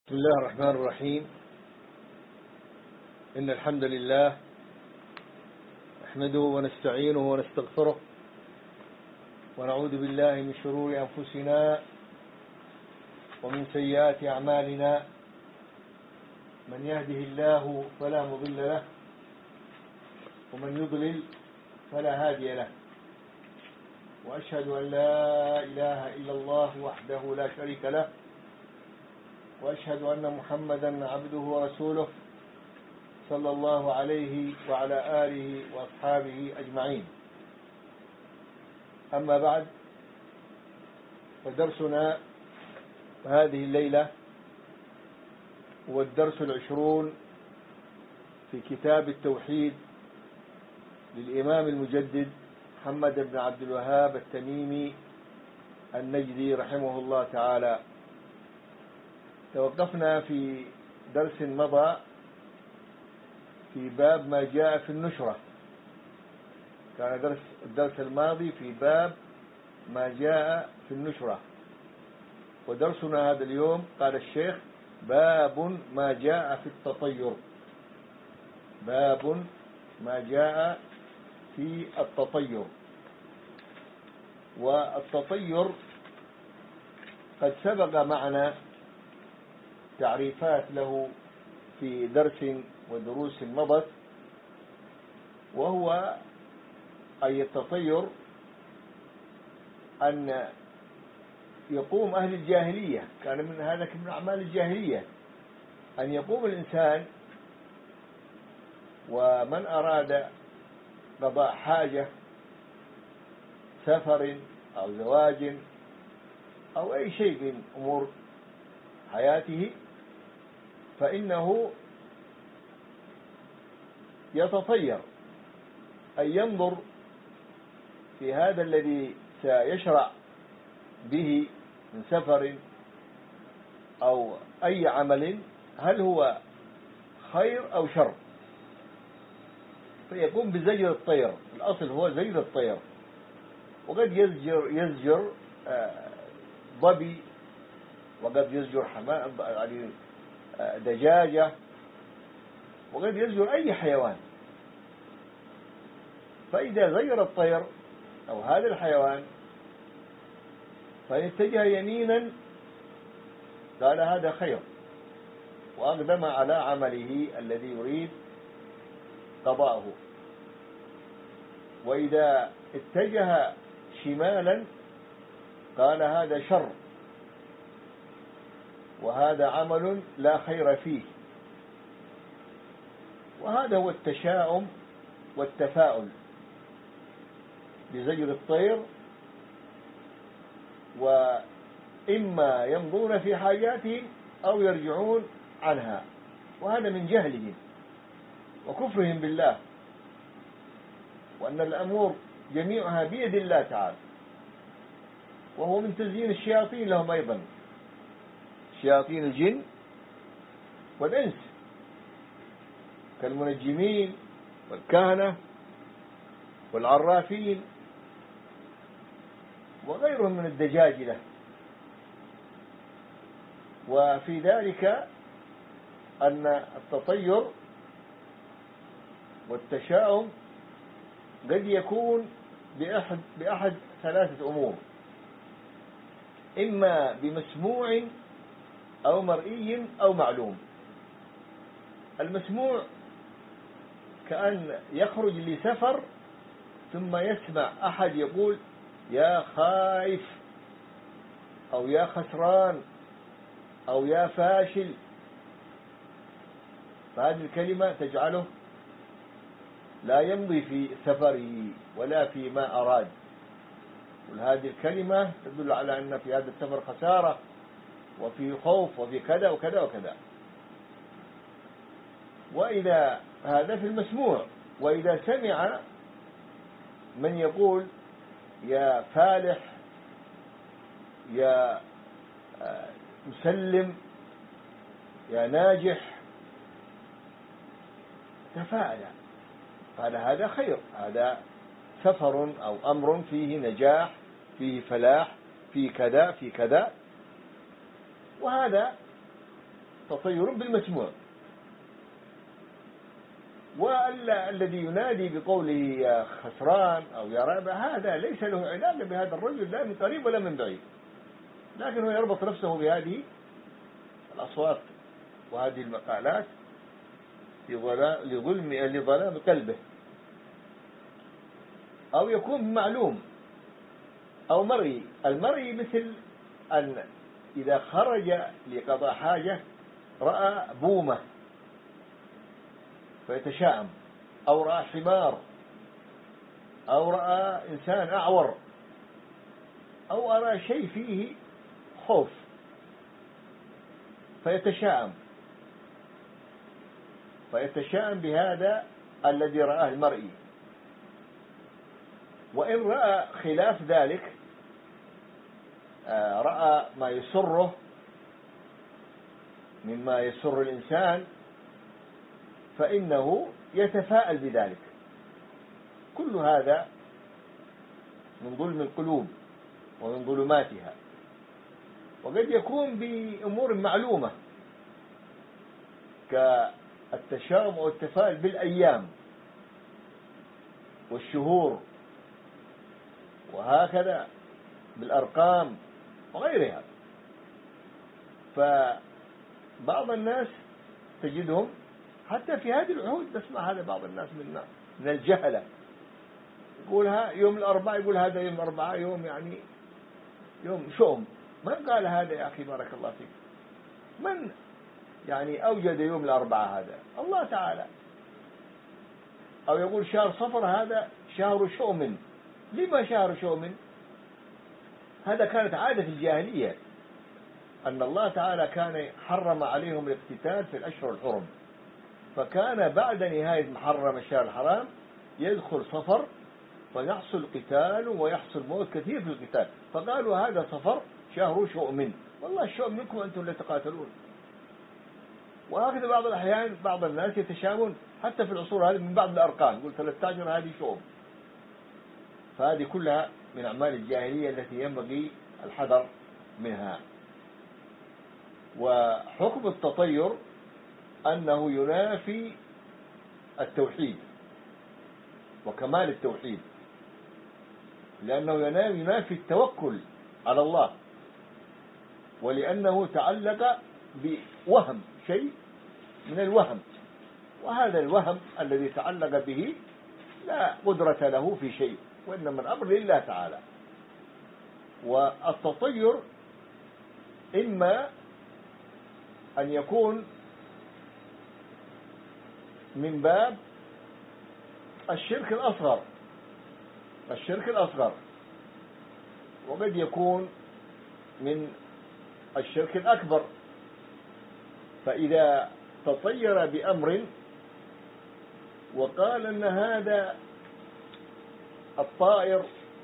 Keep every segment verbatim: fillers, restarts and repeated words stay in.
بسم الله الرحمن الرحيم. إن الحمد لله نحمده ونستعينه ونستغفره ونعوذ بالله من شرور أنفسنا ومن سيئات أعمالنا. من يهده الله فلا مضل له ومن يضلل فلا هادي له، وأشهد أن لا إله إلا الله وحده لا شريك له، وأشهد أن محمدا عبده ورسوله صلى الله عليه وعلى آله وأصحابه أجمعين. أما بعد، فدرسنا هذه الليلة هو الدرس العشرون في كتاب التوحيد للإمام المجدد محمد بن عبد الوهاب التميمي النجدي رحمه الله تعالى. توقفنا في درس مضى في باب ما جاء في النشرة. كان درس الدرس الماضي في باب ما جاء في النشرة، ودرسنا هذا اليوم قال الشيخ باب ما جاء في التطير. باب ما جاء في التطير. والتطير قد سبق معنا تعريفات له في درس ودروس مضت، وهو أي التطير أن يقوم أهل الجاهلية، كان من هذا من أعمال الجاهلية أن يقوم الإنسان ومن أراد قضاء حاجة، سفر أو زواج أو أي شيء من أمور حياته، فإنه يتطير، أي ينظر في هذا الذي سيشرع به من سفر أو أي عمل هل هو خير أو شر، فيقوم بزجر الطير. الأصل هو زجر الطير، وقد يزجر يزجر ظبي، وقد يزجر حمام يعني دجاجة، وقد يزجر أي حيوان. فإذا زجر الطير أو هذا الحيوان فإن اتجه يمينا قال هذا خير وأقدم على عمله الذي يريد قضاءه، وإذا اتجه شمالا قال هذا شر وهذا عمل لا خير فيه. وهذا هو التشاؤم والتفاؤل بزجر الطير، وإما يمضون في حاجاتهم أو يرجعون عنها، وهذا من جهلهم وكفرهم بالله، وأن الأمور جميعها بيد الله تعالى، وهو من تزيين الشياطين لهم أيضا، شياطين الجن والإنس كالمنجمين والكهنة والعرافين وغيرهم من الدجاجلة. وفي ذلك أن التطير والتشاؤم قد يكون بأحد, بأحد ثلاثة أمور: إما بمسموع أو مرئي أو معلوم. المسموع كأن يخرج لسفر ثم يسمع أحد يقول يا خائف أو يا خسران أو يا فاشل، فهذه الكلمة تجعله لا يمضي في سفره ولا في ما أراد، وهذه الكلمة تدل على أن في هذا السفر خسارة وفي خوف وفي كذا وكذا وكذا. وإذا هذا في المسموع. وإذا سمع من يقول يا فالح يا مسلم يا ناجح تفاءل، قال هذا خير، هذا سفر أو أمر فيه نجاح فيه فلاح فيه كذا في كذا. وهذا تطير بالمسموع. والذي ينادي بقوله يا خسران أو يا رابع هذا ليس له علاقة بهذا الرجل لا من قريب ولا من بعيد، لكن هو يربط نفسه بهذه الأصوات وهذه المقالات لظلم لظلام قلبه، أو يكون معلوم أو مرئي. المرئي مثل أن إذا خرج لقضاء حاجة رأى بومة فيتشائم، أو رأى حمار، أو رأى إنسان أعور، أو أرى شيء فيه خوف فيتشائم فيتشائم بهذا الذي رآه المرئي. وإن رأى خلاف ذلك، رأى ما يسره مما يسر الإنسان، فإنه يتفاءل بذلك. كل هذا من ظلم القلوب ومن ظلماتها، وقد يكون بأمور معلومة كالتشاؤم أو التفاؤل بالأيام والشهور، وهكذا بالأرقام وغيرها. فبعض الناس تجدهم حتى في هذه العهود، نسمع هذا بعض الناس من من الجهلة يقولها يوم الأربعاء، يقول هذا يوم الأربعاء يوم يعني يوم شؤم. من قال هذا يا أخي بارك الله فيك؟ من يعني أوجد يوم الأربعاء هذا؟ الله تعالى. أو يقول شهر صفر هذا شهر شؤم. لما شهر شؤم؟ هذا كانت عادة الجاهلية، أن الله تعالى كان حرم عليهم الاقتتال في الأشهر الحرم، فكان بعد نهاية محرم الشهر الحرام يدخل صفر فيحصل قتال ويحصل موت كثير في القتال، فقالوا هذا صفر شهر شؤم. والله الشؤم منكم أنتم اللي تقاتلون. وهكذا بعض الأحيان بعض الناس يتشامون حتى في العصور هذه من بعض الأرقام، يقول ثلاثة عشر هذه شؤم. فهذه كلها من أعمال الجاهلية التي ينبغي الحذر منها. وحكم التطير أنه ينافي التوحيد وكمال التوحيد، لأنه ينافي التوكل على الله، ولأنه تعلق بوهم شيء من الوهم، وهذا الوهم الذي تعلق به لا قدرة له في شيء، وإنما الأمر لله تعالى. والتطير إما أن يكون من باب الشرك الأصغر الشرك الأصغر وقد يكون من الشرك الأكبر. فإذا تطير بأمر وقال أن هذا الطائر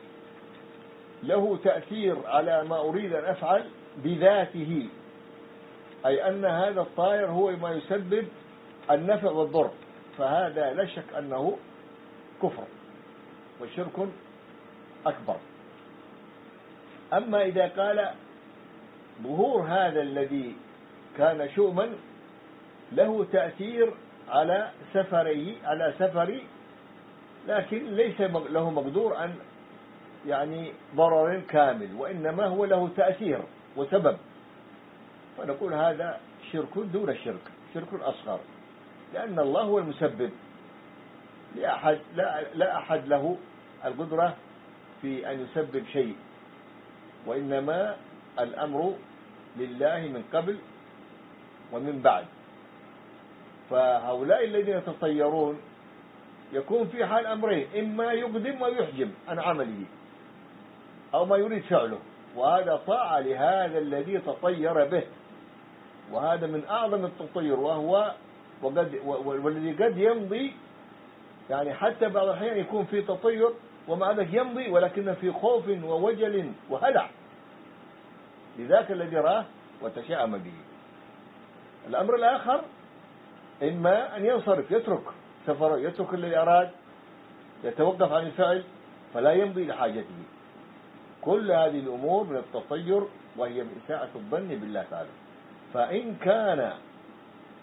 له تأثير على ما أريد أن أفعل بذاته، أي أن هذا الطائر هو ما يسبب النفع والضر، فهذا لا شك أنه كفر وشرك أكبر. أما إذا قال ظهور هذا الذي كان شؤما له تأثير على سفره على سفري، لكن ليس له مقدور أن يعني ضرر كامل، وإنما هو له تأثير وسبب، فنقول هذا شرك دون الشرك، شرك أصغر، لأن الله هو المسبب، لا أحد, لا, لا أحد له القدرة في أن يسبب شيء، وإنما الأمر لله من قبل ومن بعد. فهؤلاء الذين يتطيرون يكون في حال أمرين، إما يقدم ويحجم عن عمله أو ما يريد فعله، وهذا طاعة لهذا الذي تطير به، وهذا من أعظم التطير، وهو وقد والذي قد يمضي، يعني حتى بعض الأحيان يكون في تطير ومع ذلك يمضي ولكن في خوف ووجل وهلع لذاك الذي راه وتشاءم به. الأمر الآخر إما أن ينصرف، يترك سفره، يترك الذي أراد، يتوقف عن الفعل فلا يمضي لحاجته. كل هذه الأمور من التطير، وهي من إساءة الظن بالله تعالى. فإن كان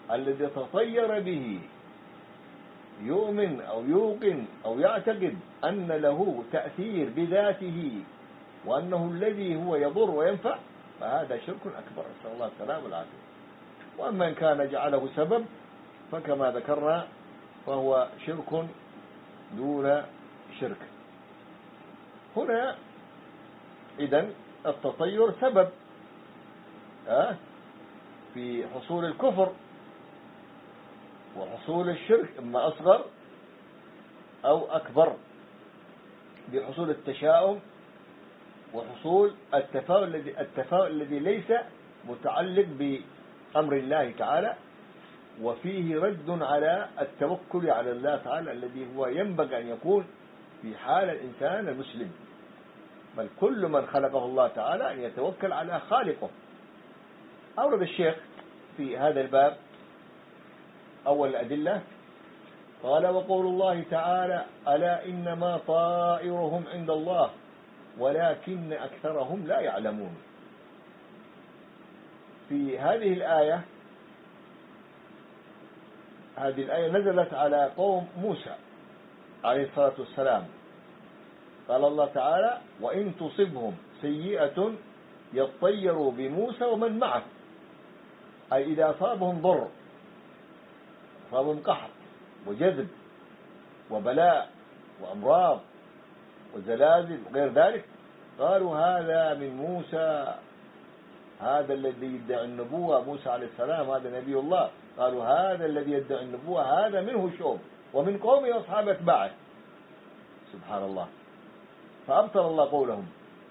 الذي تطير به يؤمن أو يوقن أو يعتقد أن له تأثير بذاته وأنه الذي هو يضر وينفع، فهذا شرك أكبر، نسأل الله السلامة والعافية. وأما إن كان جعله سبب فكما ذكرنا فهو شرك دون شرك. هنا إذن التطير سبب في حصول الكفر وحصول الشرك، إما أصغر أو أكبر، بحصول التشاؤم وحصول التفاؤل الذي التفاؤل الذي ليس متعلق بأمر الله تعالى، وفيه رد على التوكل على الله تعالى الذي هو ينبغي أن يكون في حال الإنسان المسلم، بل كل من خلقه الله تعالى أن يتوكل على خالقه. أورد الشيخ في هذا الباب أول الأدلة قال: وقول الله تعالى: ألا إنما طائرهم عند الله ولكن أكثرهم لا يعلمون. في هذه الآية هذه الآية نزلت على قوم موسى عليه الصلاة والسلام. قال الله تعالى: وإن تصبهم سيئة يطيروا بموسى ومن معه، أي إذا أصابهم ضر، أصابهم قحط وجذب وبلاء وأمراض وزلازل وغير ذلك، قالوا هذا من موسى، هذا الذي يدعي النبوة، موسى عليه السلام هذا نبي الله، قالوا هذا الذي يدعي النبوة هذا منه شؤم ومن قومه وأصحاب أتباعه. سبحان الله. فأبطل الله قولهم،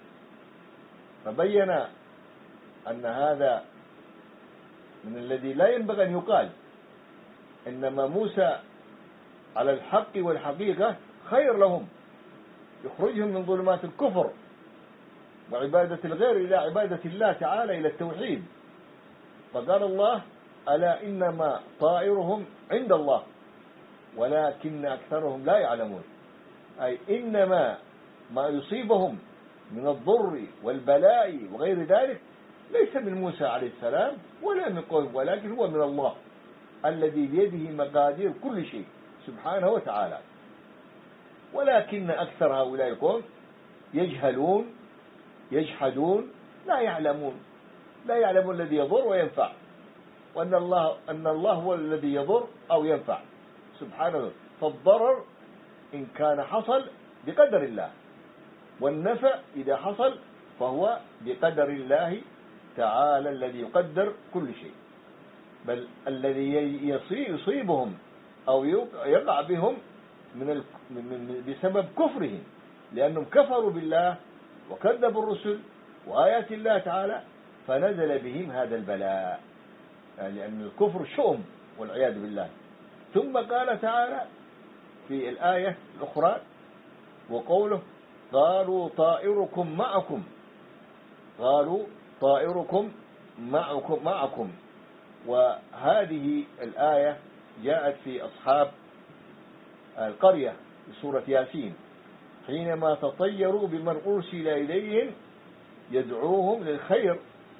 فبين أن هذا من الذي لا ينبغي أن يقال، إنما موسى على الحق والحقيقة خير لهم، يخرجهم من ظلمات الكفر وعبادة الغير إلى عبادة الله تعالى، إلى التوحيد. فقال الله: ألا إنما طائرهم عند الله ولكن أكثرهم لا يعلمون، أي إنما ما يصيبهم من الضر والبلاء وغير ذلك ليس من موسى عليه السلام ولا من قوم، ولكن هو من الله الذي بيده مقادير كل شيء سبحانه وتعالى. ولكن أكثر هؤلاء القوم يجهلون يجحدون لا يعلمون لا يعلمون الذي يضر وينفع، وأن الله أن الله هو الذي يضر أو ينفع سبحانه. فالضرر إن كان حصل بقدر الله، والنفع إذا حصل فهو بقدر الله تعالى الذي يقدر كل شيء. بل الذي يصيبهم أو يقع بهم من بسبب كفرهم، لأنهم كفروا بالله وكذبوا الرسل وآيات الله تعالى، فنزل بهم هذا البلاء، يعني لأن الكفر شؤم والعياذ بالله. ثم قال تعالى في الآية الأخرى وقوله: قالوا طائركم معكم قالوا طائركم معكم معكم وهذه الآية جاءت في أصحاب القرية في سورة ياسين، حينما تطيروا بمن أرسل إليهم يدعوهم للخير،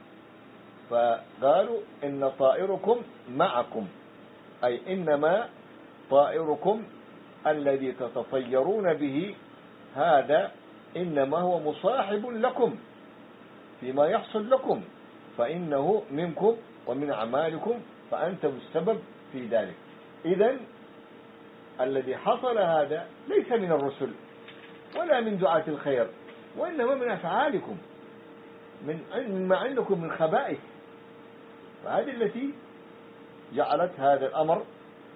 فقالوا إن طائركم معكم، أي إنما طائركم الذي تتطيرون به هذا إنما هو مصاحب لكم فيما يحصل لكم، فإنه منكم ومن أعمالكم، فأنتم السبب في ذلك. إذن الذي حصل هذا ليس من الرسل ولا من دعاة الخير، وإنما من أفعالكم، من ما عندكم من خبائث، فهذه التي جعلت هذا الأمر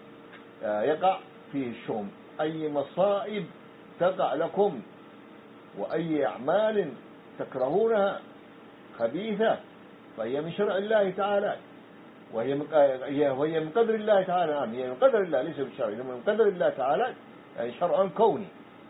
يقع فيه الشؤم. أي مصائب تقع لكم وأي أعمال تكرهونها خبيثة فهي من شرع الله تعالى، وهي وهي من قدر الله تعالى. نعم، هي من قدر الله ليس بالشرع، إنما من قدر الله تعالى، يعني شرع كوني،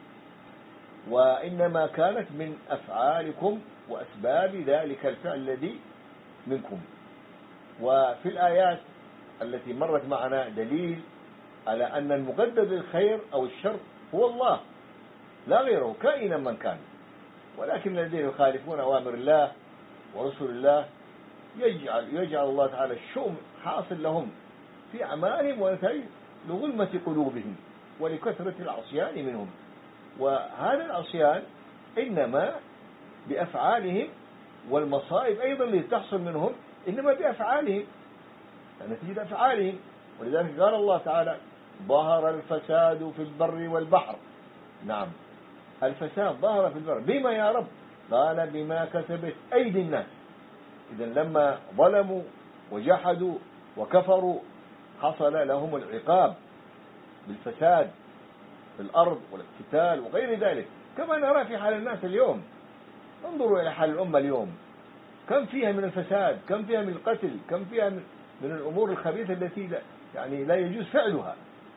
وإنما كانت من أفعالكم وأسباب ذلك الفعل الذي منكم. وفي الآيات التي مرت معنا دليل على أن المقدر للخير أو الشر هو الله لا غيره كائنا من كان، ولكن الذين يخالفون أوامر الله ورسول الله يجعل يجعل الله تعالى الشؤم حاصل لهم في أعمالهم ونتائج لظلمة قلوبهم ولكثرة العصيان منهم. وهذا العصيان إنما بأفعالهم، والمصائب أيضا اللي تحصل منهم إنما بأفعالهم، نتيجة أفعالهم. ولذلك قال الله تعالى: ظهر الفساد في البر والبحر. نعم، الفساد ظهر في البر، بما يا رب؟ قال: بما كسبت أيدي الناس. إذن لما ظلموا وجحدوا وكفروا حصل لهم العقاب بالفساد في الأرض والاقتتال وغير ذلك، كما نرى في حال الناس اليوم. انظروا إلى حال الأمة اليوم، كم فيها من الفساد، كم فيها من القتل، كم فيها من الأمور الخبيثة التي لا يعني لا يجوز فعلها،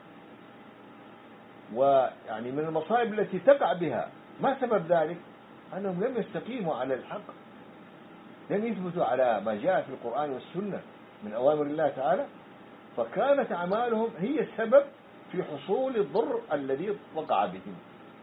ويعني من المصائب التي تقع بها. ما سبب ذلك؟ أنهم لم يستقيموا على الحق، لم يثبتوا على ما جاء في القرآن والسنة من أوامر الله تعالى، فكانت أعمالهم هي السبب في حصول الضر الذي وقع بهم.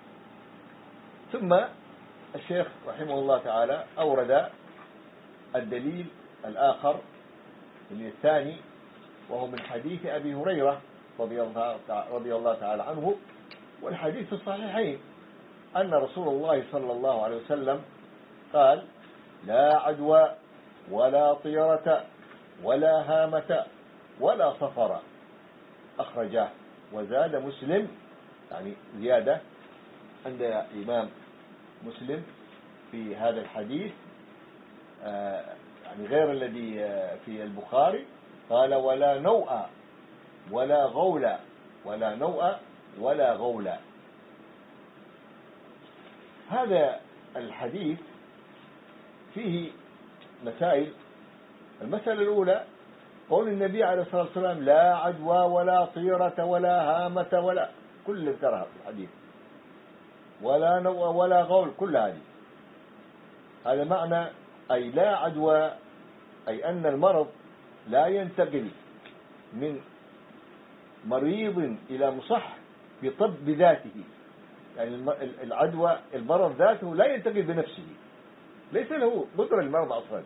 ثم الشيخ رحمه الله تعالى أورد الدليل الآخر الثاني، وهو من حديث أبي هريرة رضي الله تعالى عنه، والحديث في الصحيحين، أن رسول الله صلى الله عليه وسلم قال: لا عدوى ولا طيرة ولا هامة ولا صفر، أخرجاه. وزاد مسلم، يعني زيادة عند إمام مسلم في هذا الحديث يعني غير الذي في البخاري، قال: ولا نوء ولا غول، ولا نوء ولا غول. هذا الحديث فيه مسائل. المسألة الأولى قول النبي عليه الصلاة والسلام: لا عدوى ولا طيرة ولا هامة ولا، كل ذكرها في الحديث، ولا نوء ولا غول، كل هذه. هذا معنى أي لا عدوى، أي أن المرض لا ينتقل من مريض إلى مصح بطب بذاته. يعني العدوى، المرض ذاته لا ينتقل بنفسه، ليس له قدرة المرض أصلا،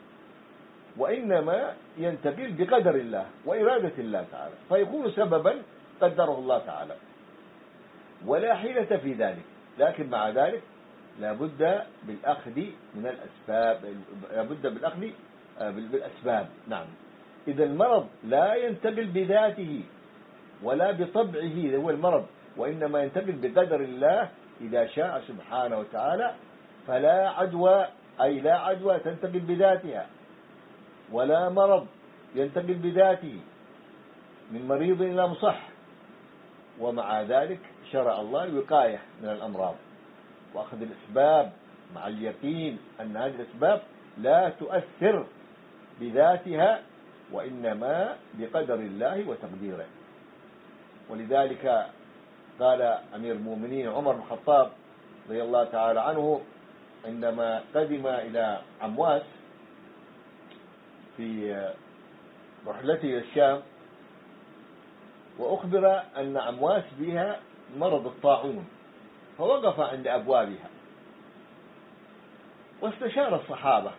وإنما ينتقل بقدر الله وإرادة الله تعالى، فيكون سببا قدره الله تعالى، ولا حيلة في ذلك. لكن مع ذلك لا بد بالأخذ من الأسباب، لا بد بالأخذ بالأسباب. نعم. إذا المرض لا ينتقل بذاته ولا بطبعه هو المرض، وإنما ينتقل بقدر الله إذا شاء سبحانه وتعالى. فلا عدوى، أي لا عدوى تنتقل بذاتها، ولا مرض ينتقل بذاته من مريض إلى مصح. ومع ذلك شرع الله الوقاية من الأمراض وأخذ الأسباب مع اليقين أن هذه الأسباب لا تؤثر بذاتها، وإنما بقدر الله وتقديره. ولذلك قال أمير المؤمنين عمر بن الخطاب رضي الله تعالى عنه عندما قدم إلى عمواس في رحلته إلى الشام، وأخبر أن عمواس بها مرض الطاعون، فوقف عند أبوابها واستشار الصحابة،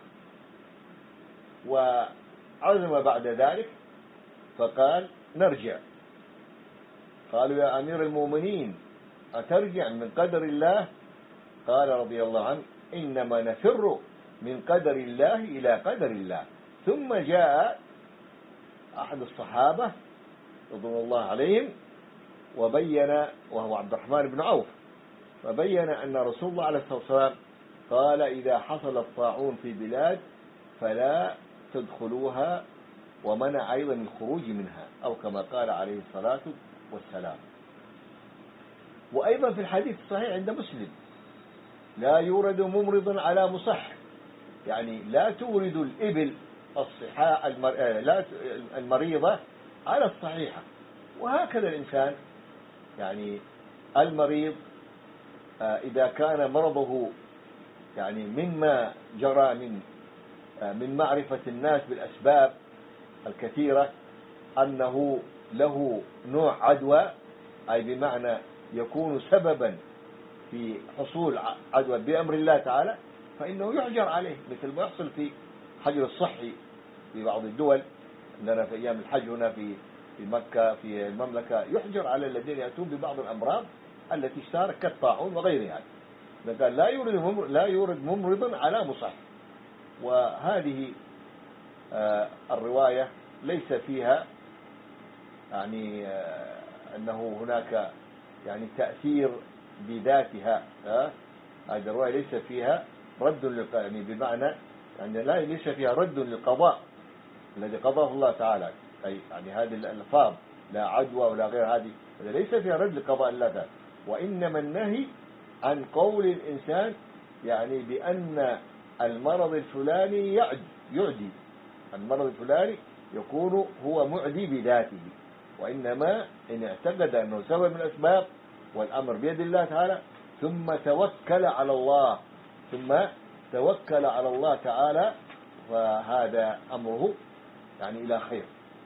وعزم بعد ذلك فقال: نرجع. قالوا: يا أمير المؤمنين أترجع من قدر الله؟ قال رضي الله عنه: إنما نفر من قدر الله إلى قدر الله. ثم جاء أحد الصحابة رضي الله عليهم وبين، وهو عبد الرحمن بن عوف، وبين أن رسول الله عليه الصلاة والسلام قال: إذا حصل الطاعون في بلاد فلا تدخلوها، ومنع أيضا الخروج منها، أو كما قال عليه الصلاة والسلام. وأيضا في الحديث الصحيح عند مسلم: لا يورد ممرض على مصح، يعني لا تورد الإبل الصحاء المريضة على الصحيحة. وهكذا الإنسان، يعني المريض إذا كان مرضه يعني مما جرى من من معرفة الناس بالأسباب الكثيرة أنه له نوع عدوى، أي بمعنى يكون سببا في حصول عدوى بأمر الله تعالى، فإنه يحجر عليه، مثل ما يحصل في حجر الصحي في بعض الدول. عندنا في أيام الحج هنا في في مكة في المملكة يحجر على الذين يأتون ببعض الأمراض التي اشتهرت كالطاعون وغيرها. قال لا يورد لا يورد ممرضا على مصح. وهذه آه الرواية ليس فيها يعني آه أنه هناك يعني تأثير بذاتها. آه هذه الرواية ليس فيها رد يعني بمعنى يعني لا ليس فيها رد للقضاء الذي قضاه الله تعالى، أي يعني هذه الألفاظ لا عدوى ولا غير هذه ليس فيها رد لقضاء الله تعالى، وإنما النهي عن قول الإنسان يعني بأن المرض الفلاني يعدي، المرض الفلاني يكون هو معدي بذاته، وإنما إن اعتقد أنه سبب من الأسباب والأمر بيد الله تعالى ثم توكل على الله ثم توكل على الله تعالى فهذا أمره يعني إلى خير،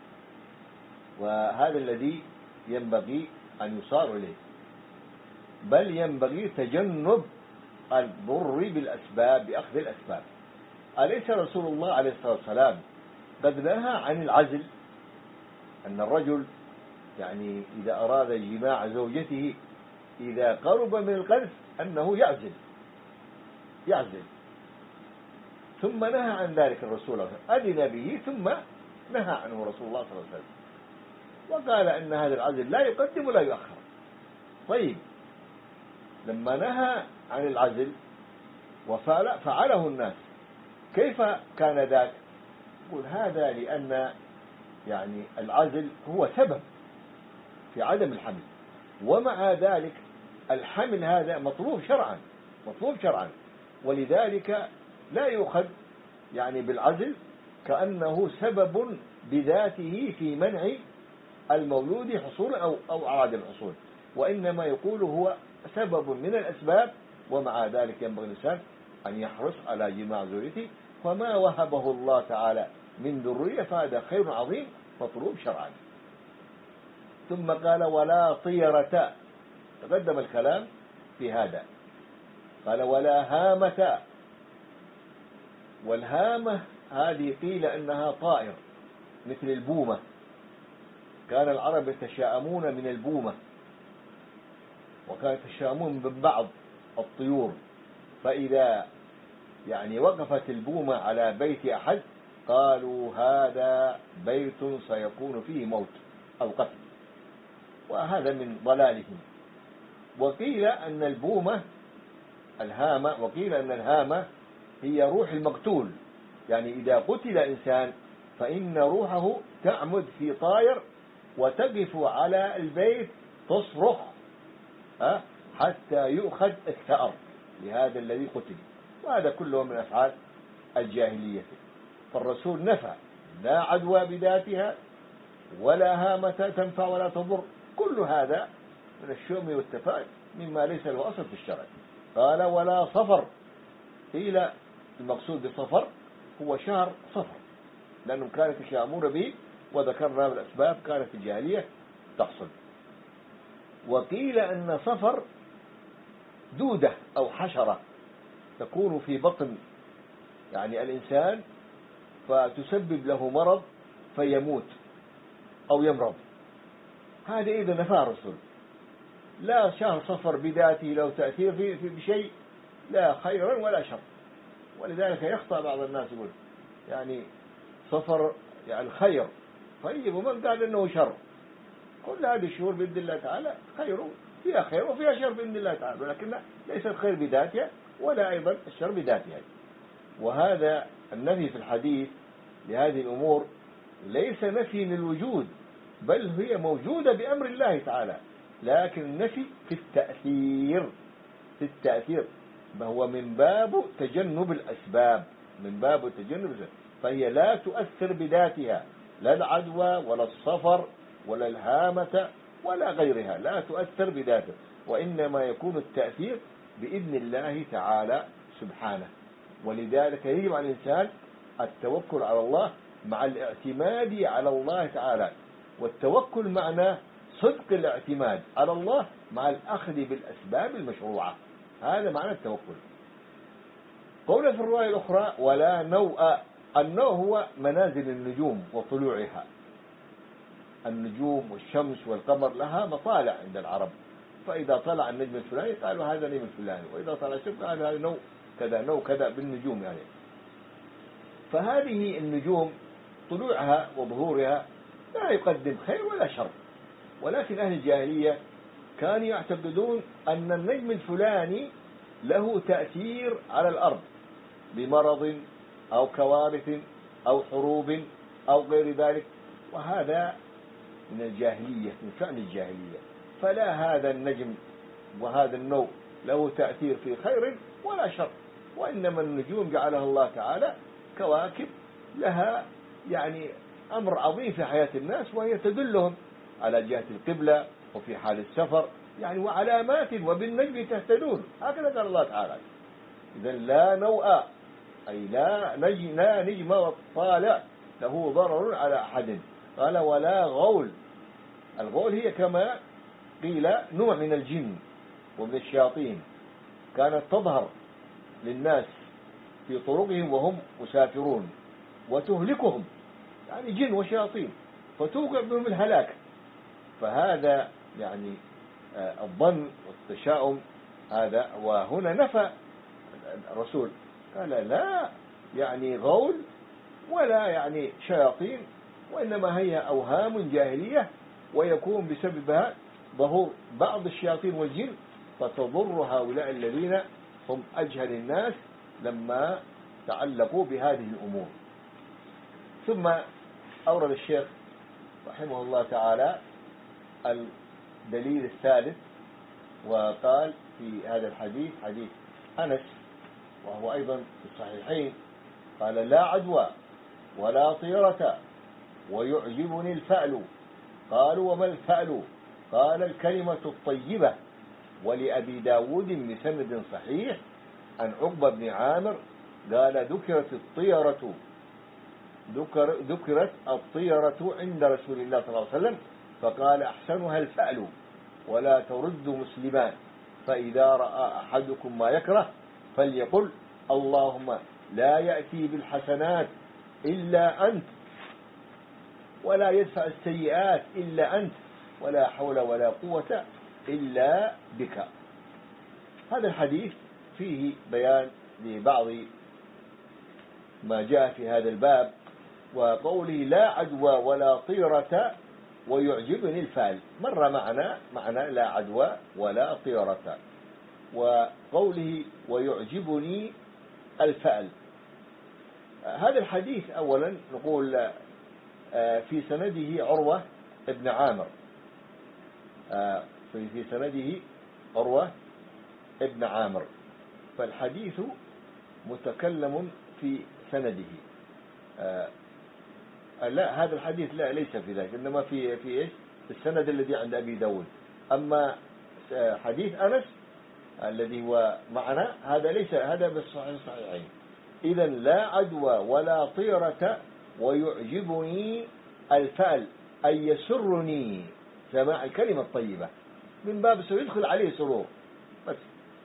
وهذا الذي ينبغي أن يصار إليه. بل ينبغي تجنب الضر بالأسباب بأخذ الأسباب. أليس رسول الله عليه الصلاة والسلام قد نهى عن العزل؟ أن الرجل يعني إذا أراد جماع زوجته إذا قرب من القذف أنه يعزل يعزل ثم نهى عن ذلك الرسول، أذن به ثم نهى عنه رسول الله صلى الله عليه وسلم، وقال أن هذا العزل لا يقدم ولا يؤخر. طيب لما نهى عن العزل وفعل فعله الناس، كيف كان ذاك؟ يقول هذا لأن يعني العزل هو سبب في عدم الحمل، ومع ذلك الحمل هذا مطلوب شرعا مطلوب شرعا ولذلك لا يؤخذ يعني بالعزل كأنه سبب بذاته في منع المولود حصولا أو أو أراد الحصول، وإنما يقول هو سبب من الأسباب، ومع ذلك ينبغي الإنسان أن يحرص على جماع زوجته، وما وهبه الله تعالى من ذرية فهذا خير عظيم مطلوب شرعا. ثم قال ولا طيرة، تقدم الكلام في هذا، قال ولا هامة، والهامة هذه قيل أنها طائر مثل البومة، كان العرب يتشاءمون من البومة وكانوا يتشاءمون من بعض الطيور، فإذا يعني وقفت البومة على بيت أحد قالوا هذا بيت سيكون فيه موت أو قتل، وهذا من ضلالهم. وقيل أن البومة الهامة وقيل أن الهامة هي روح المقتول، يعني إذا قتل إنسان فإن روحه تعمد في طائر وتقف على البيت تصرخ حتى يؤخذ الثأر لهذا الذي قتل، وهذا كله من أفعال الجاهلية. فالرسول نفى لا عدوى بذاتها ولا هامة تنفع ولا تضر، كل هذا من الشؤم والتفاهة مما ليس له أصل في الشرع. قال ولا صفر، قيل المقصود بالصفر هو شهر صفر لأنهم كانوا يتشاءمون به، وذكرنا بالأسباب كانت الجاهلية تحصل. وقيل أن صفر دودة أو حشرة تكون في بطن يعني الإنسان فتسبب له مرض فيموت أو يمرض، هذا إذا نفى الرسول. لا شهر صفر بذاته له تأثير في, في بشيء لا خيرا ولا شر، ولذلك يخطأ بعض الناس يقول يعني صفر يعني خير، طيب ومن قال أنه شر؟ كل هذه الشهور بإذن الله تعالى خير، فيها خير وفيها شر بإذن الله تعالى، ولكن ليس الخير بذاتها ولا أيضا الشر بذاتها. وهذا النفي في الحديث لهذه الأمور ليس نفي للوجود، بل هي موجودة بأمر الله تعالى، لكن النفي في التأثير في التأثير هو من باب تجنب الأسباب من باب تجنب الأسباب، فهي لا تؤثر بذاتها، لا العدوى ولا الصفر ولا الهامة ولا غيرها لا تؤثر بذاتها، وإنما يكون التأثير بإذن الله تعالى سبحانه. ولذلك يجب على الإنسان التوكل على الله مع الاعتماد على الله تعالى، والتوكل معناه صدق الاعتماد على الله مع الأخذ بالأسباب المشروعة، هذا معنى التوكل. قول في الرواية الأخرى ولا نوء، النوء هو منازل النجوم وطلوعها، النجوم والشمس والقمر لها مطالع عند العرب، فإذا طلع النجم الفلاني قالوا هذا النجم الفلاني، وإذا طلع الشمس قالوا هذا نوع كذا نوع كذا بالنجوم يعني. فهذه النجوم طلوعها وظهورها لا يقدم خير ولا شر، ولكن أهل الجاهلية كانوا يعتقدون أن النجم الفلاني له تأثير على الأرض بمرض أو كوارث أو حروب أو غير ذلك، وهذا من الجاهلية، من شأن الجاهلية. فلا هذا النجم وهذا النوع له تأثير في خير ولا شر، وإنما النجوم جعلها الله تعالى كواكب لها يعني أمر عظيم في حياة الناس، وهي تدلهم على جهة القبلة وفي حال السفر يعني، وعلامات وبالنجم تهتدون، هكذا قال الله تعالى. إذا لا نوء أي لا نجم, لا نجم طالع له ضرر على أحد. قال ولا غول، الغول هي كما قيل نوع من الجن ومن الشياطين كانت تظهر للناس في طرقهم وهم مسافرون وتهلكهم، يعني جن وشياطين فتوقع بهم الهلاك. فهذا يعني الظن والتشاؤم هذا. وهنا نفى الرسول قال لا يعني غول ولا يعني شياطين، وإنما هي أوهام جاهلية، ويكون بسببها ظهور بعض الشياطين والجن فتضر هؤلاء الذين هم أجهل الناس لما تعلقوا بهذه الأمور. ثم أورد الشيخ رحمه الله تعالى الدليل الثالث، وقال في هذا الحديث حديث أنس وهو أيضا في الصحيحين، قال لا عدوى ولا طيرة ويعجبني الفأل. قالوا وما الفأل؟ قال الكلمة الطيبة. ولأبي داود بسند صحيح عن عقبة بن عامر قال ذكرت الطيرة ذكر ذكرت الطيرة عند رسول الله صلى الله عليه وسلم فقال أحسنها الفأل ولا ترد مسلمان، فإذا رأى أحدكم ما يكره فليقل اللهم لا يأتي بالحسنات إلا أنت ولا يدفع السيئات إلا أنت ولا حول ولا قوة إلا بك. هذا الحديث فيه بيان لبعض ما جاء في هذا الباب، وقوله لا عدوى ولا طيرة ويعجبني الفأل مر معنا معنى لا عدوى ولا طيرة، وقوله ويعجبني الفأل. هذا الحديث أولا نقول في سنده عروة ابن عامر، في سنده عروة ابن عامر، فالحديث متكلم في سنده. لا هذا الحديث لا ليس في ذلك، إنما في في إيش في السند الذي عند أبي داود. أما حديث أنس الذي هو معنا هذا ليس هذا بالصحيح الصحيحين. إذا لا عدوى ولا طيرة ويعجبني الفأل أي يسرني سماع الكلمة الطيبة، من باب سيدخل عليه سرور بس.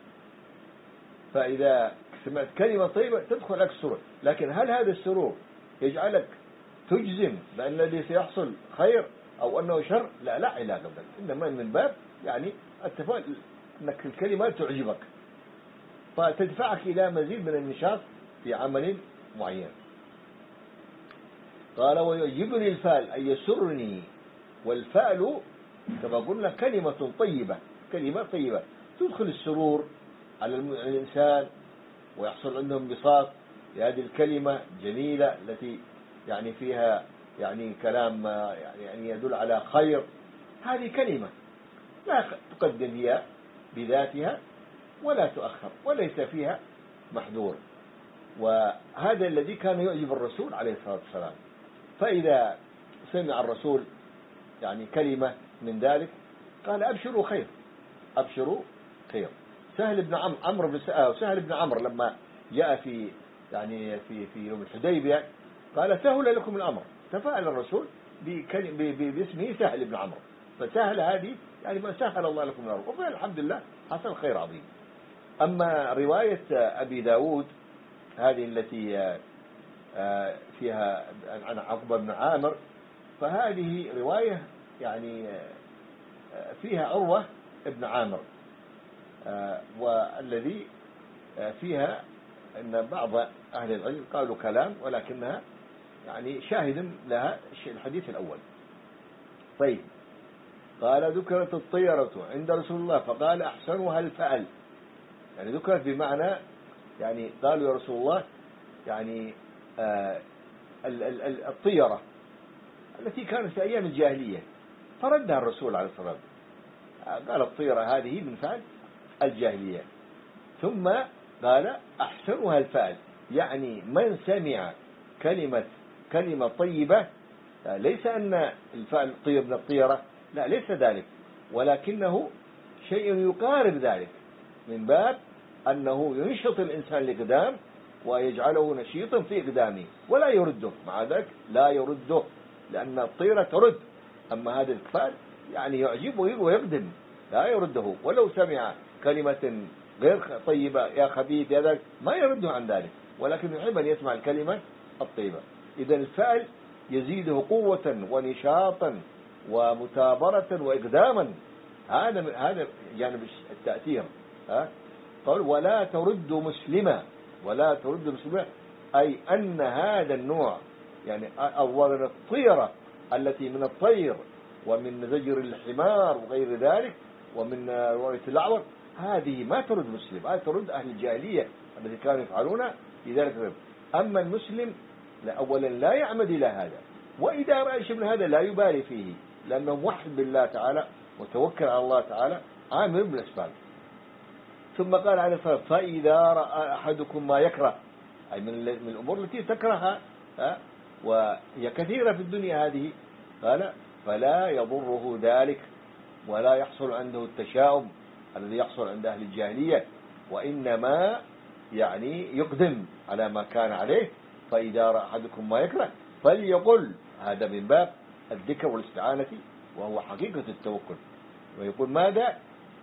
فإذا سمعت كلمة طيبة تدخل لك السرور، لكن هل هذا السرور يجعلك تجزم بأن الذي سيحصل خير أو أنه شر؟ لا لا علاقة بذلك، إنما من باب يعني التفاؤل أنك الكلمة تعجبك فتدفعك إلى مزيد من النشاط في عمل معين. قال ويعجبني الفأل أي يسرني، والفأل كما قلنا كلمة طيبة، كلمة طيبة تدخل السرور على الإنسان ويحصل عنده انبساط لهذه الكلمة الجميلة التي يعني فيها يعني كلام يعني يدل على خير. هذه كلمة لا تقدم هي بذاتها ولا تؤخر وليس فيها محذور، وهذا الذي كان يعجب الرسول عليه الصلاة والسلام. فإذا سمع الرسول يعني كلمة من ذلك قال أبشروا خير، أبشروا خير. سهل بن عمرو عمرو بن سهل بن عمرو لما جاء في يعني في في يوم الحديبية قال سهل لكم الأمر، تفاعل الرسول باسمه سهل بن عمرو، فسهل هذه يعني ما سهل الله لكم الأمر، وفعلا الحمد لله حصل خير عظيم. أما رواية أبي داود هذه التي فيها عن عقبة بن عامر فهذه رواية يعني فيها عروة ابن عامر، والذي فيها أن بعض أهل العلم قالوا كلام، ولكنها يعني شاهد لها الحديث الأول. طيب، قال ذكرت الطيرة عند رسول الله فقال أحسنها الفأل، يعني ذكرت بمعنى يعني قالوا يا رسول الله يعني آه الطيرة التي كانت في أيام الجاهلية، فردها الرسول عليه الصلاة والسلام، قال الطيرة هذه من فعل الجاهلية. ثم قال أحسنها الفعل، يعني من سمع كلمة كلمة طيبة، ليس أن الفعل طيب من الطيرة، لا ليس ذلك، ولكنه شيء يقارب ذلك، من باب أنه ينشط الإنسان لقدام ويجعله نشيطا في إقدامه ولا يرده، مع ذلك لا يرده لأن الطيرة ترد، أما هذا الفعل يعني يعجبه ويقدم لا يرده، ولو سمع كلمة غير طيبة يا خبيث يا ذلك ما يرده عن ذلك، ولكن يحب أن يسمع الكلمة الطيبة. إذا الفعل يزيده قوة ونشاطا ومثابرة وإقداما، هذا هذا جانب التأثير. ها قال ولا ترد مسلما، ولا ترد مسلما أي أن هذا النوع يعني أولا الطيرة التي من الطير ومن زجر الحمار وغير ذلك ومن رواية الأعور، هذه ما ترد مسلم، هذه ترد أهل الجاهلية الذي كانوا يفعلون في ذلك. أما المسلم لا، أولا لا يعمد إلى هذا، وإذا رأى شيء من هذا لا يبالي فيه، لأنه موحد بالله تعالى وتوكل على الله تعالى عامل بالأسباب. ثم قال عليه الصلاة والسلام فإذا رأى أحدكم ما يكره، أي من الأمور التي تكرهها وهي كثيرة في الدنيا هذه، قال فلا يضره ذلك ولا يحصل عنده التشاؤم الذي يحصل عند أهل الجاهلية، وإنما يعني يقدم على ما كان عليه. فإذا رأى أحدكم ما يكره فليقل، هذا من باب الذكر والاستعانة وهو حقيقة التوكل، ويقول ماذا؟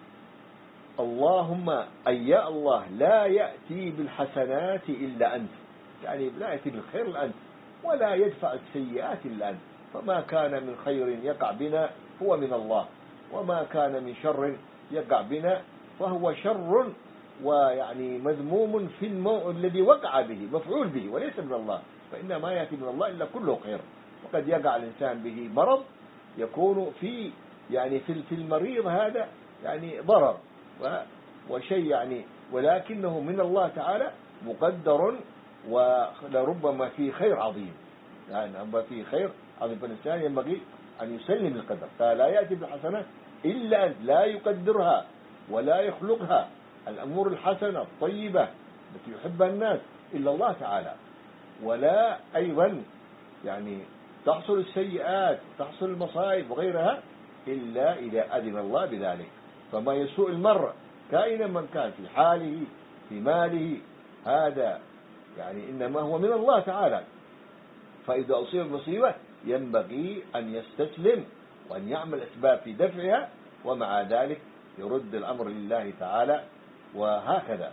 اللهم أي يا الله لا يأتي بالحسنات إلا أنت، يعني لا يأتي بالخير إلا أنت، ولا يدفع السيئات إلا أنت، فما كان من خير يقع بنا هو من الله، وما كان من شر يقع بنا فهو شر ويعني مذموم في الموء الذي وقع به، مفعول به وليس من الله، فإن ما يأتي من الله إلا كله خير. وقد يقع الإنسان به مرض يكون في يعني في في المريض هذا يعني ضرر وشيء يعني، ولكنه من الله تعالى مقدر ولربما فيه خير عظيم، يعني أما فيه خير عظيم، فالإنسان ينبغي أن يسلم القدر، فلا يأتي بالحسنات إلا أن لا يقدرها ولا يخلقها الأمور الحسنة الطيبة التي يحبها الناس إلا الله تعالى، ولا أيضا يعني تحصل السيئات تحصل المصائب وغيرها إلا إذا أذن الله بذلك. فما يسوء المرء كائنا من كان في حاله في ماله هذا يعني إنما هو من الله تعالى، فإذا أصيب المصيبة ينبغي أن يستسلم وأن يعمل أسباب في دفعها، ومع ذلك يرد الأمر لله تعالى وهكذا.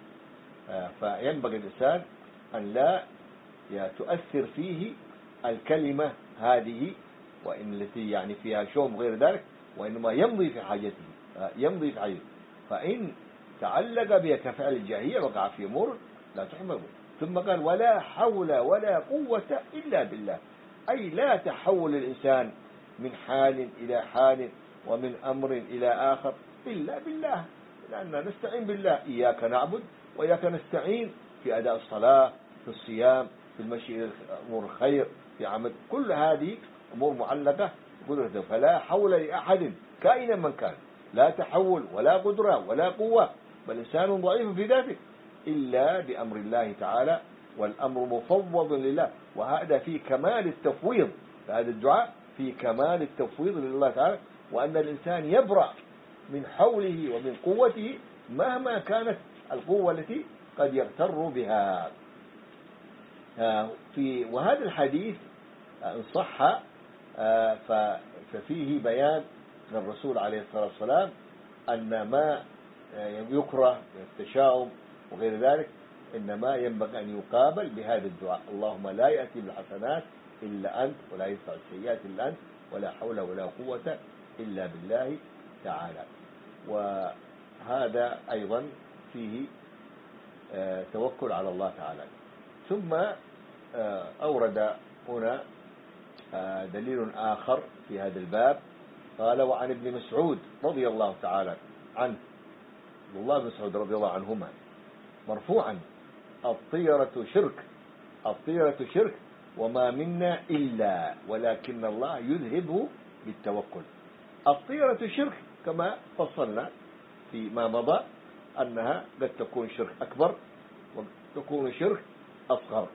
فينبغي الإنسان أن لا تؤثر فيه الكلمة هذه وإن التي يعني فيها شوم غير ذلك، وإنما يمضي في حاجته يمضي في حاجته، فإن تعلق بها كفعل الجاهلية وقع في أمور لا تحمل. ثم قال ولا حول ولا قوة إلا بالله، أي لا تحول الإنسان من حال إلى حال ومن أمر إلى آخر إلا بالله، لأننا نستعين بالله، إياك نعبد وإياك نستعين في أداء الصلاة في الصيام في المشي إلى أمور الخير في عمل، كل هذه أمور معلقة بقدرته. فلا حول لأحد كائنا من كان، لا تحول ولا قدرة ولا قوة، بل إنسان ضعيف في ذاته إلا بأمر الله تعالى، والأمر مفوض لله، وهذا في كمال التفويض، هذا الدعاء في كمال التفويض لله تعالى، وأن الإنسان يبرأ من حوله ومن قوته مهما كانت القوة التي قد يغتر بها. في وهذا الحديث إن صح ففيه بيان من الرسول عليه الصلاة والسلام أن ما يكره التشاؤم وغير ذلك إنما ينبغي أن يقابل بهذا الدعاء، اللهم لا يأتي بالحسنات إلا أنت، ولا يدفع السيئات إلا أنت، ولا حول ولا قوة إلا بالله تعالى. وهذا أيضا فيه توكل على الله تعالى. ثم أورد هنا دليل آخر في هذا الباب، قال: وعن ابن مسعود رضي الله تعالى عنه، عبد الله بن مسعود رضي الله عنهما، مرفوعا: الطيرة شرك، الطيرة شرك وما منا إلا ولكن الله يذهبه بالتوكل. الطيرة شرك كما فصلنا فيما مضى أنها قد تكون شرك أكبر وتكون شرك أصغر،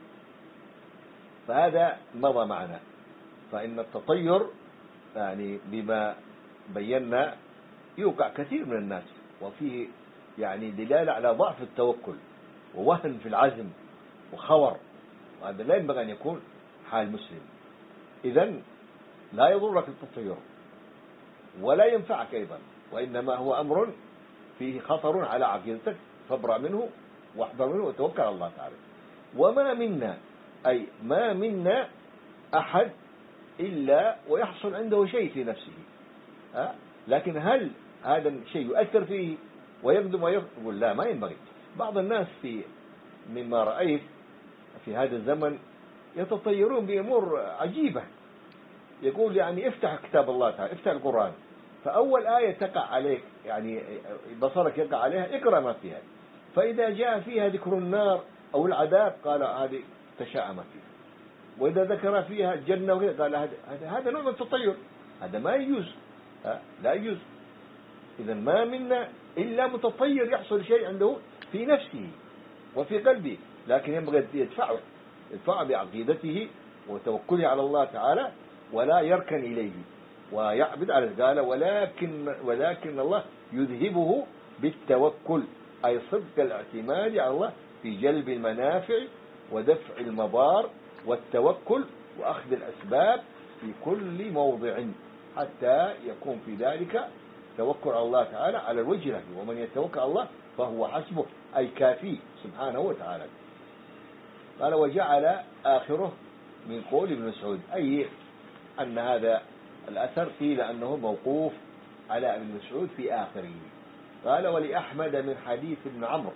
فهذا مضى معنا. فإن التطير يعني بما بينا يوقع كثير من الناس، وفيه يعني دلالة على ضعف التوكل ووهن في العزم وخور، وهذا لا ينبغي أن يكون حال مسلم. إذن لا يضرك التطير ولا ينفعك أيضا، وإنما هو أمر فيه خطر على عقيدتك، فابرأ منه واحذر منه وتوكل على الله تعالى. وما منا، أي ما منا أحد إلا ويحصل عنده شيء في نفسه، أه؟ لكن هل هذا الشيء يؤثر فيه ويقدم ويقول؟ لا، ما ينبغي. بعض الناس في مما رأيت في هذا الزمن يتطيرون بأمور عجيبة. يقول يعني افتح كتاب الله تعالى، افتح القرآن، فأول آية تقع عليك يعني بصرك يقع عليها اقرأ ما فيها، فإذا جاء فيها ذكر النار أو العذاب قال هذه تشاءم فيها، وإذا ذكر فيها الجنة قال هذا هذا نوع من التطير، هذا ما يجوز، لا يجوز. إذا ما منا إلا متطير يحصل شيء عنده في نفسه وفي قلبه، لكن ينبغي يدفعه يدفعه بعقيدته وتوكله على الله تعالى، ولا يركن إليه ويعبد على قال ولكن ولكن الله يذهبه بالتوكل، أي صدق الاعتماد على الله في جلب المنافع ودفع المضار، والتوكل وأخذ الأسباب في كل موضع، حتى يكون في ذلك توكل على الله تعالى على الوجه له. ومن يتوكل على الله فهو حسبه، أي كافيه سبحانه وتعالى. قال: وجعل آخره من قول ابن مسعود، أي أن هذا الأثر قيل أنه موقوف على ابن مسعود في آخره. قال: ولأحمد من حديث ابن عمرو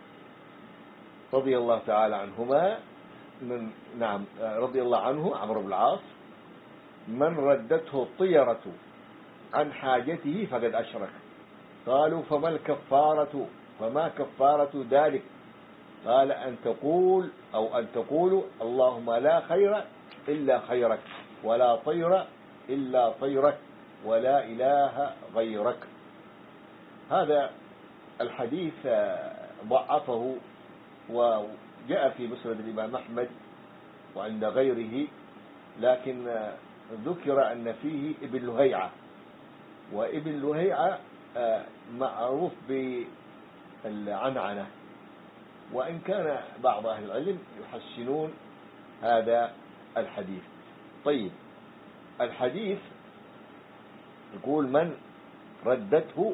رضي الله تعالى عنهما، من نعم رضي الله عنه عمرو بن العاص: من ردته الطيرة عن حاجته فقد أشرك. قالوا: فما الكفارة فما كفارة ذلك؟ قال: أن تقول أو أن تقول اللهم لا خير إلا خيرك، ولا طير إلا طيرك، ولا إله غيرك. هذا الحديث ضعفه، وجاء في مسند الإمام أحمد وعند غيره، لكن ذكر أن فيه ابن لهيعة، وابن لهيعة معروف بالعنعنة، وإن كان بعض أهل العلم يحسنون هذا الحديث. طيب، الحديث يقول: من ردته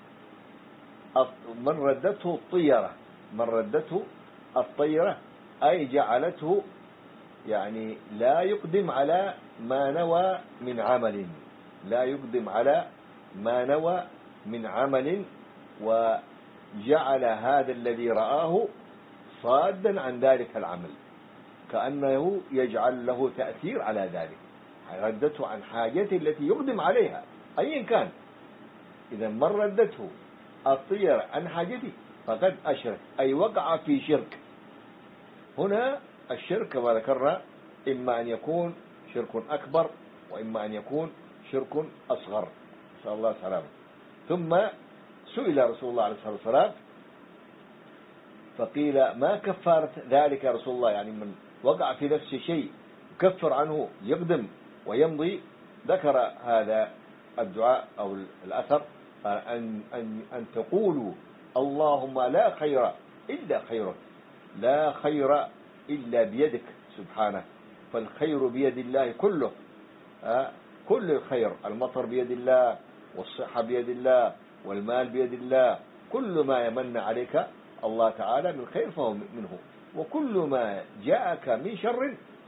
من ردته الطيرة من ردته الطيرة أي جعلته يعني لا يقدم على ما نوى من عمل لا يقدم على ما نوى من عمل وجعل هذا الذي رآه صادا عن ذلك العمل، كأنه يجعل له تأثير على ذلك، ردته عن حاجته التي يقدم عليها أيا كان. إذا من ردته الطير عن حاجته فقد أشرك، أي وقع في شرك. هنا الشرك كما ذكرنا إما أن يكون شرك أكبر، وإما أن يكون شرك أصغر، نسأل الله السلامة. ثم سئل رسول الله عليه الصلاة والسلام فقيل: ما كفارة ذلك يا رسول الله؟ يعني من وقع في نفسه شيء يكفر عنه يقدم ويمضي. ذكر هذا الدعاء أو الأثر: أن, أن, أن تقولوا اللهم لا خير إلا خيرك، لا خير إلا بيدك سبحانه، فالخير بيد الله كله، أه؟ كل الخير، المطر بيد الله، والصحة بيد الله، والمال بيد الله، كل ما يمن عليك الله تعالى من خير فهو منه، وكل ما جاءك من شر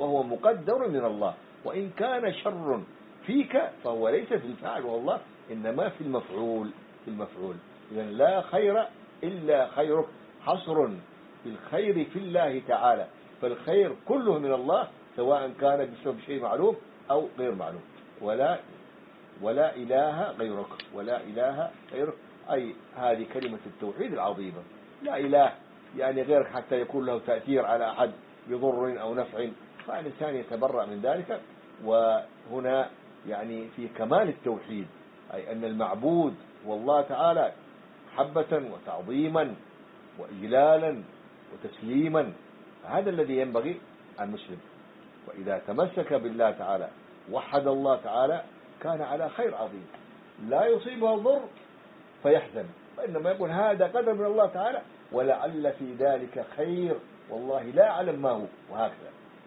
فهو مقدر من الله، وإن كان شر فيك فهو ليس في الفاعل والله، إنما في المفعول في المفعول. إذن لا خير إلا خيرك، حصر في الخير في الله تعالى، فالخير كله من الله سواء كان بسبب شيء معلوم أو غير معلوم. ولا ولا إله غيرك، ولا إله غيرك، أي هذه كلمة التوحيد العظيمة. لا إله يعني غيرك حتى يكون له تأثير على أحد بضر أو نفع، فالإنسان يتبرأ من ذلك. وهنا يعني في كمال التوحيد، أي أن المعبود هو الله تعالى محبة وتعظيما وإجلالا وتسليما، هذا الذي ينبغي المسلم. وإذا تمسك بالله تعالى وحد الله تعالى كان على خير عظيم، لا يصيبه الضر فيحزن، وإنما يقول هذا قدر من الله تعالى ولعل في ذلك خير والله لا أعلم ما هو، وهكذا.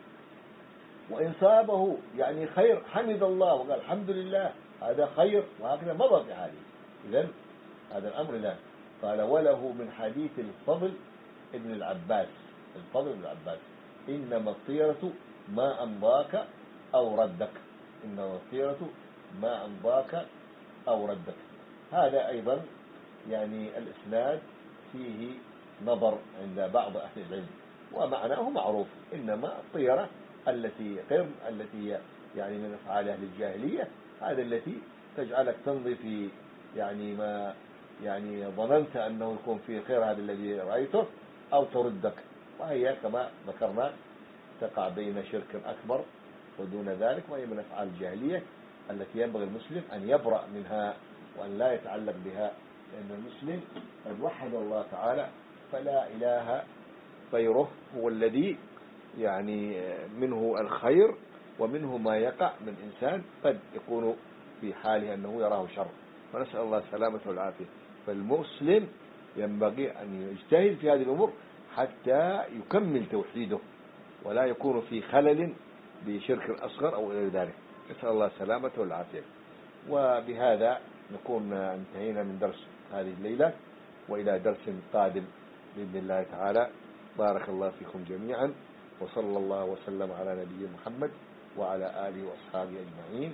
وإن صابه يعني خير حمد الله وقال الحمد لله هذا خير، وهكذا مضى في حاله. إذن هذا الأمر لا. قال وله من حديث الفضل ابن العباس، الفضل ابن العباس: إنما الطيرة ما أمضاك أو ردك، إنما الطيرة ما أمضاك أو ردك. هذا أيضا يعني الإسناد فيه نظر عند بعض أهل العلم، ومعناه معروف، إنما الطيرة التي غير التي يعني من أفعال أهل الجاهلية، هذا التي تجعلك تمضي في يعني ما يعني ظننت أنه يكون فيه خير هذا الذي رأيته، أو تردك، وهي كما ذكرنا تقع بين شرك أكبر ودون ذلك، وهي من أفعال الجاهلية التي ينبغي المسلم أن يبرأ منها وأن لا يتعلق بها، لأن المسلم قد وحد الله تعالى فلا إله غيره، هو الذي يعني منه الخير ومنه ما يقع من إنسان قد يكون في حاله أنه يراه شر، فنسأل الله السلامة والعافية. فالمسلم ينبغي أن يجتهد في هذه الأمور حتى يكمل توحيده ولا يكون في خلل بشرك أصغر أو غير ذلك، نسأل الله السلامة والعافية. وبهذا نكون انتهينا من درس هذه الليلة، وإلى درس قادم بإذن الله تعالى. بارك الله فيكم جميعا، وصلى الله وسلم على نبي محمد وعلى آله وأصحابه أجمعين.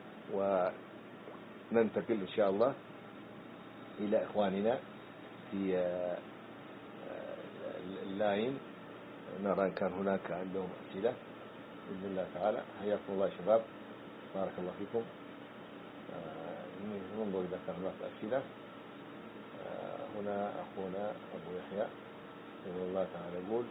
وننتقل إن شاء الله إلى إخواننا في اللاين، نرى أن كان هناك عندهم أسئلة بإذن الله تعالى. حياكم الله شباب، بارك الله فيكم. ننظر إذا كان هناك أسئلة. هنا أخونا أبو يحيى رضي الله تعالى يقول: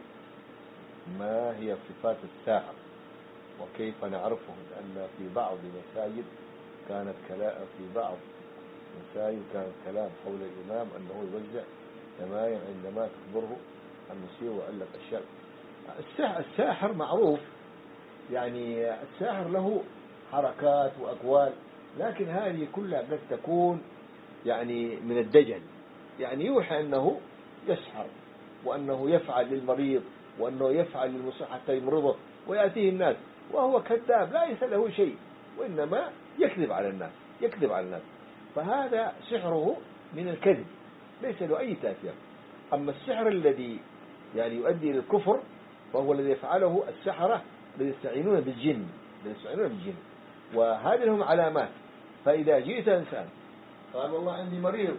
ما هي صفات الساحر وكيف نعرفه؟ لأن في بعض المساجد كانت كلام في بعض مساجد كانت كلام حول الإمام أنه يوزع تمايم عندما تخبره عن مسير وعلق أشياء. الساحر معروف، يعني الساحر له حركات وأقوال، لكن هذه كلها قد تكون يعني من الدجل، يعني يوحى أنه يسحر وأنه يفعل للمريض وأنه يفعل للمصح حتى يمرضه ويأتيه الناس وهو كذاب ليس له شيء، وإنما يكذب على الناس يكذب على الناس فهذا سحره من الكذب ليس له أي تأثير. أما السحر الذي يعني يؤدي إلى الكفر فهو الذي يفعله السحرة الذي يستعينون بالجن الذي يستعينون بالجن وهذه لهم علامات. فإذا جئت إنسان قال والله عندي مريض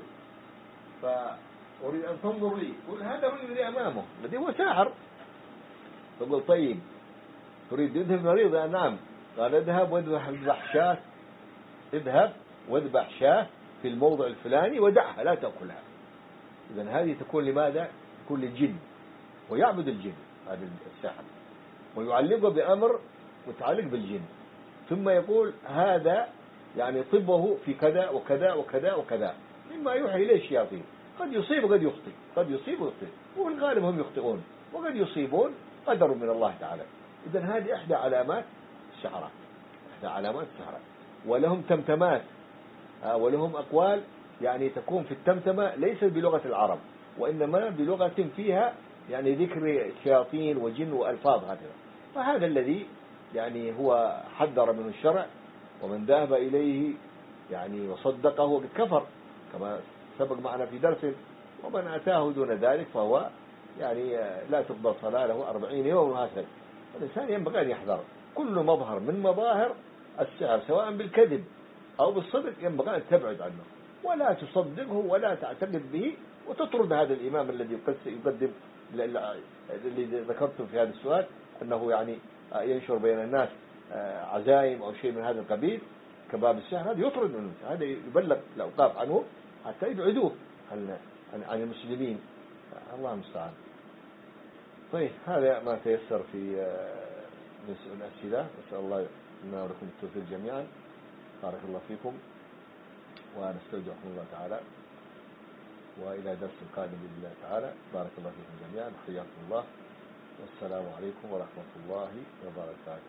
فأريد أن تنظر لي، قل هذا هو الذي أمامه الذي هو ساحر. فقل طيب تريد تذهب المريض؟ نعم. قال اذهب واذبح شاة اذهب واذبح شاة في الموضع الفلاني ودعها لا تأكلها. إذن هذه تكون لماذا؟ تكون للجن ويعبد الجن هذا الساحر ويعلقه بأمر متعلق بالجن، ثم يقول هذا يعني طبه في كذا وكذا وكذا وكذا، مما يوحي إليه الشياطين، قد يصيب وقد يخطئ قد يصيب ويخطئ والغالب هم يخطئون وقد يصيبون، قدر من الله تعالى. إذن هذه إحدى علامات السحرة إحدى علامات السحرة. ولهم تمتمات ولهم أقوال يعني تكون في التمتمة ليست بلغة العرب وإنما بلغة فيها يعني ذكر شياطين وجن وألفاظ هكذا. فهذا الذي يعني هو حذر من الشرع، ومن ذهب إليه يعني وصدقه كفر كما سبق معنا في درس، ومن أتاه دون ذلك فهو يعني لا تقبل صلاة له أربعين يوم هكذا. الإنسان ينبغي أن يحذر كل مظهر من مظاهر السحر سواء بالكذب أو بالصدق، ينبغي أن تبعد عنه ولا تصدقه ولا تعتقد به، وتطرد هذا الإمام الذي يقدم اللي ذكرته في هذا السؤال أنه يعني ينشر بين الناس عزائم أو شيء من هذا القبيل كباب السحر، هذا يطرد منه، هذا يبلغ الأوقاف عنه حتى يبعدوه عن عن المسلمين. الله المستعان. طيب هذا ما تيسر في من الأسئلة، نسأل الله لنا ولكم التوفيق جميعا. بارك الله فيكم ونستودعكم الله تعالى، وإلى درس القادم بإذن الله تعالى. بارك الله فيكم جميعا، حياكم الله، والسلام عليكم ورحمة الله وبركاته.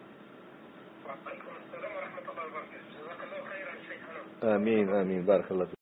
وعليكم السلام ورحمة الله وبركاته. جزاك الله خيرا شيخنا. آمين آمين، بارك الله فيك.